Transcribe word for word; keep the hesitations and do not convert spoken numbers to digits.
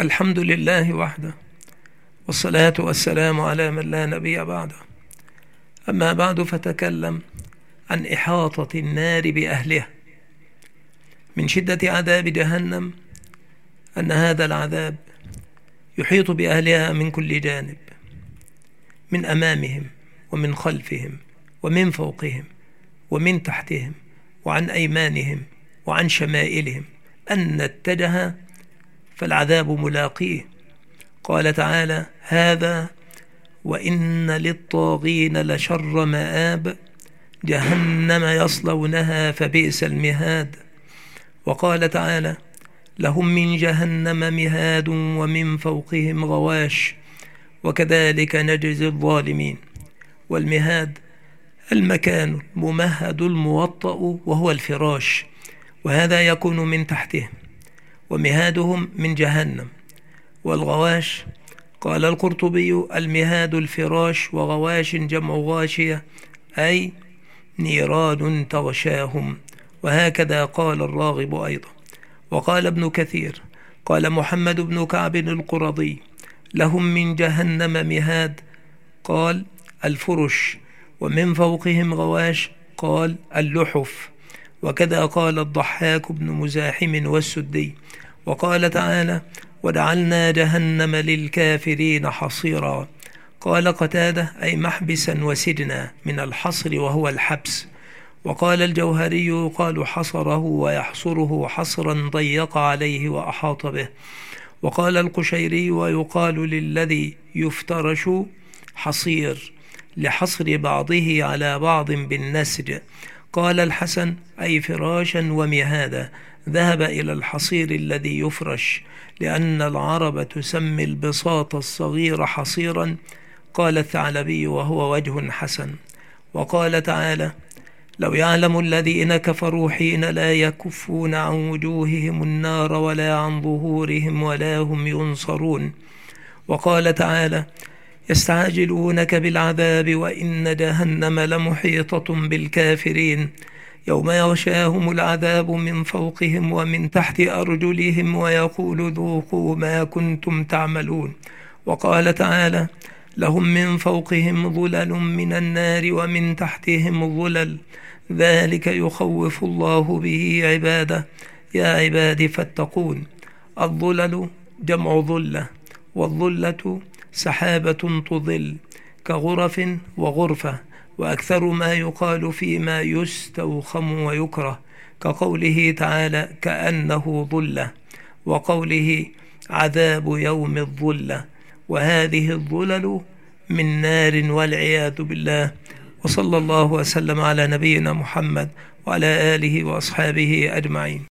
الحمد لله وحده، والصلاة والسلام على من لا نبي بعده. أما بعد، فتكلم عن إحاطة النار بأهلها. من شدة عذاب جهنم أن هذا العذاب يحيط بأهلها من كل جانب، من أمامهم ومن خلفهم ومن فوقهم ومن تحتهم وعن أيمانهم وعن شمائلهم، أن اتجه فالعذاب ملاقيه. قال تعالى: هذا وإن للطاغين لشر مآب، جهنم يصلونها فبئس المهاد. وقال تعالى: لهم من جهنم مهاد ومن فوقهم غواش، وكذلك نجزي الظالمين. والمهاد المكان الممهد الموطأ، وهو الفراش، وهذا يكون من تحتهم، ومهادهم من جهنم. والغواش قال القرطبي: المهاد الفراش، وغواش جمع غاشية، أي نيران تغشاهم. وهكذا قال الراغب أيضا. وقال ابن كثير: قال محمد بن كعب القرظي: لهم من جهنم مهاد، قال الفرش، ومن فوقهم غواش، قال اللحف. وكذا قال الضحاك بن مزاحم والسدي. وقال تعالى: وجعلنا جهنم للكافرين حصيرا. قال قتادة: أي محبسا وسجنا، من الحصر وهو الحبس. وقال الجوهري: يقال حصره ويحصره حصرا ضيق عليه وأحاط به. وقال القشيري: ويقال للذي يفترش حصير، لحصر بعضه على بعض بالنسج. قال الحسن: أي فراشا ومهادا، ذهب إلى الحصير الذي يفرش، لأن العرب تسمي البساط الصغير حصيرا. قال الثعلبي: وهو وجه حسن. وقال تعالى: لو يعلم الذين كفروا حين لا يكفون عن وجوههم النار ولا عن ظهورهم ولا هم ينصرون. وقال تعالى: يستعجلونك بالعذاب وإن جهنم لمحيطة بالكافرين، يوم يغشاهم العذاب من فوقهم ومن تحت أرجلهم ويقول ذوقوا ما كنتم تعملون. وقال تعالى: لهم من فوقهم ظلل من النار ومن تحتهم ظلل، ذلك يخوف الله به عباده، يا عباد فاتقون. الظلل جمع ظلة، والظلة سحابة تظل كغرف وغرفة، وأكثر ما يقال فيما يستوخم ويكره، كقوله تعالى: كأنه ظلة، وقوله عذاب يوم الظلة. وهذه الظلل من نار والعياذ بالله. وصلى الله وسلم على نبينا محمد وعلى آله وأصحابه أجمعين.